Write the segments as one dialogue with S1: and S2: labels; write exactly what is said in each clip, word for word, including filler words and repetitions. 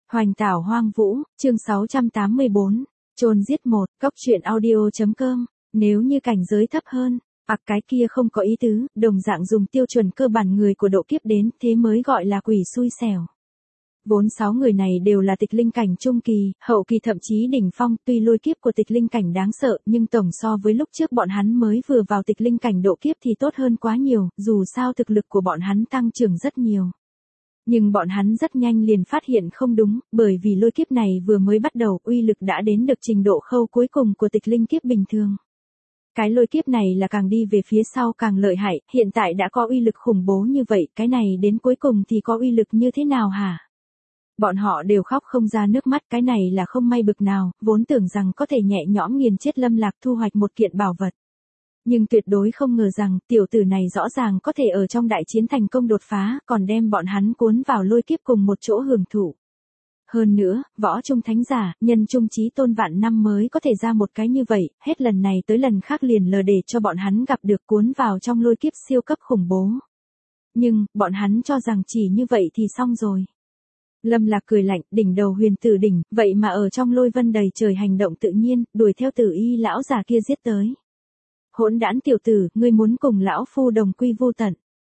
S1: Hoành tảo hoang vũ, chương sáu trăm tám mươi bốn, chôn giết một, cốc truyện audio.com, nếu như cảnh giới thấp hơn, ặc cái kia không có ý tứ, đồng dạng dùng tiêu chuẩn cơ bản người của độ kiếp đến, thế mới gọi là quỷ xui xẻo. Vốn sáu người này đều là tịch linh cảnh trung kỳ, hậu kỳ thậm chí đỉnh phong, tuy lôi kiếp của tịch linh cảnh đáng sợ, nhưng tổng so với lúc trước bọn hắn mới vừa vào tịch linh cảnh độ kiếp thì tốt hơn quá nhiều, dù sao thực lực của bọn hắn tăng trưởng rất nhiều. Nhưng bọn hắn rất nhanh liền phát hiện không đúng, bởi vì lôi kiếp này vừa mới bắt đầu, uy lực đã đến được trình độ khâu cuối cùng của tịch linh kiếp bình thường. Cái lôi kiếp này là càng đi về phía sau càng lợi hại, hiện tại đã có uy lực khủng bố như vậy, cái này đến cuối cùng thì có uy lực như thế nào hả? Bọn họ đều khóc không ra nước mắt, cái này là không may bực nào, vốn tưởng rằng có thể nhẹ nhõm nghiền chết Lâm Lạc thu hoạch một kiện bảo vật. Nhưng tuyệt đối không ngờ rằng, tiểu tử này rõ ràng có thể ở trong đại chiến thành công đột phá, còn đem bọn hắn cuốn vào lôi kiếp cùng một chỗ hưởng thụ. Hơn nữa, võ trung thánh giả, nhân trung chí tôn vạn năm mới có thể ra một cái như vậy, hết lần này tới lần khác liền lờ để cho bọn hắn gặp được cuốn vào trong lôi kiếp siêu cấp khủng bố. Nhưng, bọn hắn cho rằng chỉ như vậy thì xong rồi. Lâm Lạc cười lạnh, đỉnh đầu huyền tử đỉnh, vậy mà ở trong lôi vân đầy trời hành động tự nhiên, đuổi theo tử y lão già kia giết tới. Hỗn đản tiểu tử, ngươi muốn cùng lão phu đồng quy vu tận.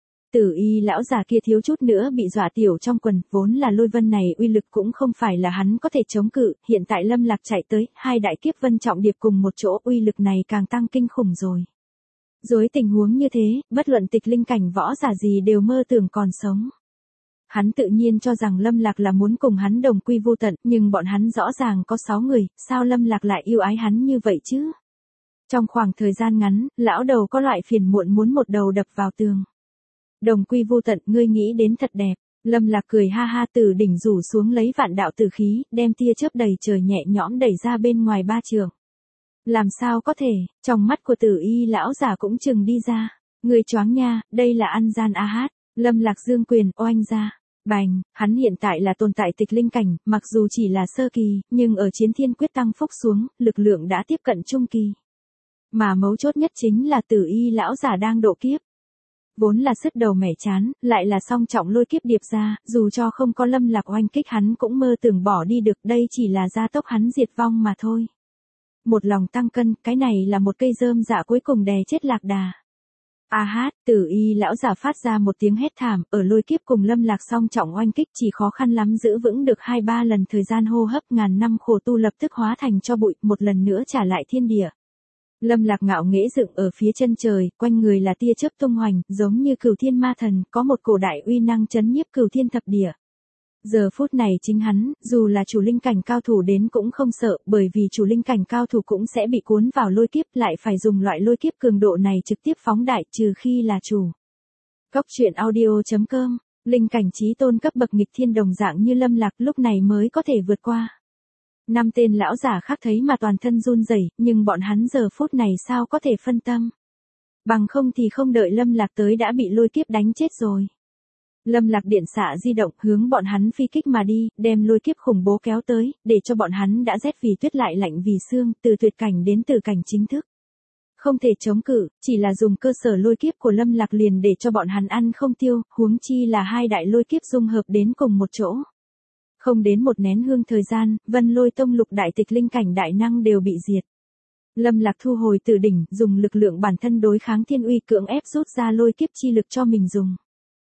S1: Tử y lão già kia thiếu chút nữa bị dọa tiểu trong quần, vốn là lôi vân này uy lực cũng không phải là hắn có thể chống cự, hiện tại Lâm Lạc chạy tới, hai đại kiếp vân trọng điệp cùng một chỗ, uy lực này càng tăng kinh khủng rồi. Dưới tình huống như thế, bất luận tịch linh cảnh võ giả gì đều mơ tưởng còn sống. Hắn tự nhiên cho rằng Lâm Lạc là muốn cùng hắn đồng quy vu tận, nhưng bọn hắn rõ ràng có sáu người, sao Lâm Lạc lại yêu ái hắn như vậy chứ? Trong khoảng thời gian ngắn, lão đầu có loại phiền muộn muốn một đầu đập vào tường. Đồng quy vu tận, ngươi nghĩ đến thật đẹp. Lâm Lạc cười ha ha, từ đỉnh rủ xuống lấy vạn đạo tử khí, đem tia chớp đầy trời nhẹ nhõm đẩy ra bên ngoài ba trường. Làm sao có thể, trong mắt của tử y lão giả cũng chừng đi ra. Ngươi choáng nha, đây là ăn gian a hát. Lâm Lạc dương quyền, oanh ra. Bành, hắn hiện tại là tồn tại tịch linh cảnh, mặc dù chỉ là sơ kỳ, nhưng ở chiến thiên quyết tăng phúc xuống, lực lượng đã tiếp cận trung kỳ. Mà mấu chốt nhất chính là tử y lão giả đang độ kiếp. Vốn là sứt đầu mẻ chán, lại là song trọng lôi kiếp điệp ra, dù cho không có Lâm Lạc oanh kích hắn cũng mơ tưởng bỏ đi được, đây chỉ là gia tốc hắn diệt vong mà thôi. Một lòng tăng cân, cái này là một cây rơm dạ cuối cùng đè chết Lạc Đà. A hát, tử y lão giả phát ra một tiếng hét thảm, ở lôi kiếp cùng Lâm Lạc song trọng oanh kích chỉ khó khăn lắm giữ vững được hai ba lần thời gian hô hấp, ngàn năm khổ tu lập tức hóa thành cho bụi, một lần nữa trả lại thiên địa. Lâm Lạc ngạo nghễ dựng ở phía chân trời, quanh người là tia chớp tung hoành, giống như cửu thiên ma thần, có một cổ đại uy năng chấn nhiếp cửu thiên thập địa. Giờ phút này chính hắn, dù là chủ linh cảnh cao thủ đến cũng không sợ, bởi vì chủ linh cảnh cao thủ cũng sẽ bị cuốn vào lôi kiếp, lại phải dùng loại lôi kiếp cường độ này trực tiếp phóng đại, trừ khi là chủ. Cốc truyện audio.com, linh cảnh chí tôn cấp bậc nghịch thiên đồng dạng như Lâm Lạc lúc này mới có thể vượt qua. Năm tên lão giả khác thấy mà toàn thân run rẩy, nhưng bọn hắn giờ phút này sao có thể phân tâm. Bằng không thì không đợi Lâm Lạc tới đã bị lôi kiếp đánh chết rồi. Lâm Lạc điện xạ di động hướng bọn hắn phi kích mà đi, đem lôi kiếp khủng bố kéo tới, để cho bọn hắn đã rét vì tuyết lại lạnh vì xương, từ tuyệt cảnh đến từ cảnh chính thức. Không thể chống cự, chỉ là dùng cơ sở lôi kiếp của Lâm Lạc liền để cho bọn hắn ăn không tiêu, huống chi là hai đại lôi kiếp dung hợp đến cùng một chỗ. Không đến một nén hương thời gian, Vân Lôi Tông lục đại tịch linh cảnh đại năng đều bị diệt. Lâm Lạc thu hồi từ đỉnh, dùng lực lượng bản thân đối kháng thiên uy, cưỡng ép rút ra lôi kiếp chi lực cho mình dùng.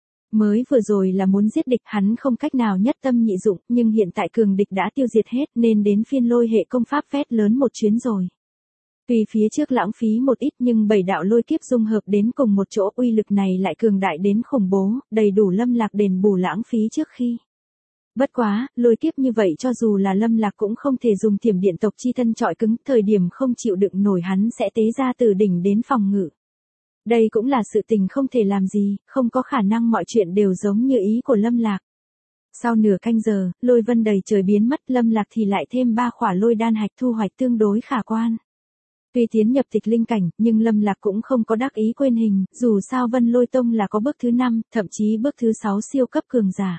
S1: Mới vừa rồi là muốn giết địch, hắn không cách nào nhất tâm nhị dụng, nhưng hiện tại cường địch đã tiêu diệt hết nên đến phiên lôi hệ công pháp phét lớn một chuyến rồi. Tuy phía trước lãng phí một ít nhưng bảy đạo lôi kiếp dung hợp đến cùng một chỗ, uy lực này lại cường đại đến khủng bố, đầy đủ Lâm Lạc đền bù lãng phí trước khi. Bất quá, lôi kiếp như vậy cho dù là Lâm Lạc cũng không thể dùng thiểm điện tộc chi thân trọi cứng, thời điểm không chịu đựng nổi hắn sẽ tế ra từ đỉnh đến phòng ngự. Đây cũng là sự tình không thể làm gì, không có khả năng mọi chuyện đều giống như ý của Lâm Lạc. Sau nửa canh giờ, lôi vân đầy trời biến mất, Lâm Lạc thì lại thêm ba khỏa lôi đan hạch, thu hoạch tương đối khả quan. Tuy tiến nhập tịch linh cảnh, nhưng Lâm Lạc cũng không có đắc ý quên hình, dù sao Vân Lôi Tông là có bước thứ năm, thậm chí bước thứ sáu siêu cấp cường giả.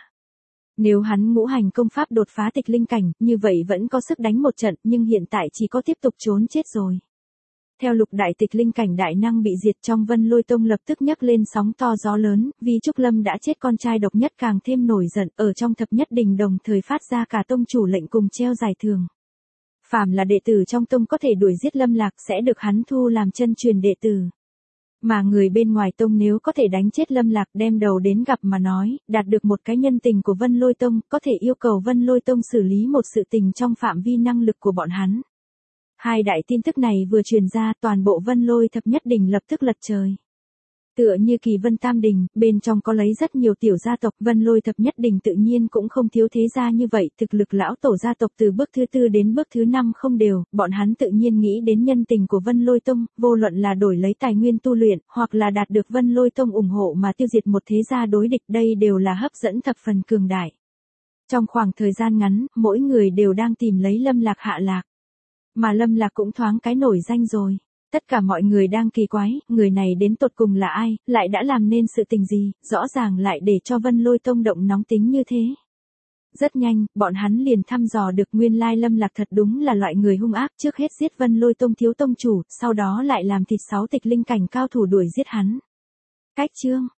S1: Nếu hắn ngũ hành công pháp đột phá tịch linh cảnh, như vậy vẫn có sức đánh một trận, nhưng hiện tại chỉ có tiếp tục trốn chết rồi. Theo lục đại tịch linh cảnh đại năng bị diệt trong Vân Lôi Tông lập tức nhấc lên sóng to gió lớn, vì Trúc Lâm đã chết con trai độc nhất càng thêm nổi giận, ở trong thập nhất đình đồng thời phát ra cả tông chủ lệnh cùng treo giải thưởng. Phàm là đệ tử trong tông có thể đuổi giết Lâm Lạc sẽ được hắn thu làm chân truyền đệ tử. Mà người bên ngoài tông nếu có thể đánh chết Lâm Lạc đem đầu đến gặp mà nói, đạt được một cái nhân tình của Vân Lôi Tông, có thể yêu cầu Vân Lôi Tông xử lý một sự tình trong phạm vi năng lực của bọn hắn. Hai đại tin tức này vừa truyền ra, toàn bộ Vân Lôi thập nhất đình lập tức lật trời. Tựa như Kỳ Vân Tam Đình, bên trong có lấy rất nhiều tiểu gia tộc, Vân Lôi thập nhất đình tự nhiên cũng không thiếu thế gia như vậy, thực lực lão tổ gia tộc từ bước thứ tư đến bước thứ năm không đều, bọn hắn tự nhiên nghĩ đến nhân tình của Vân Lôi Tông, vô luận là đổi lấy tài nguyên tu luyện, hoặc là đạt được Vân Lôi Tông ủng hộ mà tiêu diệt một thế gia đối địch, đây đều là hấp dẫn thập phần cường đại. Trong khoảng thời gian ngắn, mỗi người đều đang tìm lấy Lâm Lạc hạ lạc. Mà Lâm Lạc cũng thoáng cái nổi danh rồi. Tất cả mọi người đang kỳ quái, người này đến tột cùng là ai, lại đã làm nên sự tình gì, rõ ràng lại để cho Vân Lôi Tông động nóng tính như thế. Rất nhanh, bọn hắn liền thăm dò được nguyên lai Lâm Lạc thật đúng là loại người hung ác, trước hết giết Vân Lôi Tông thiếu tông chủ, sau đó lại làm thịt sáu tịch linh cảnh cao thủ đuổi giết hắn. Cách chương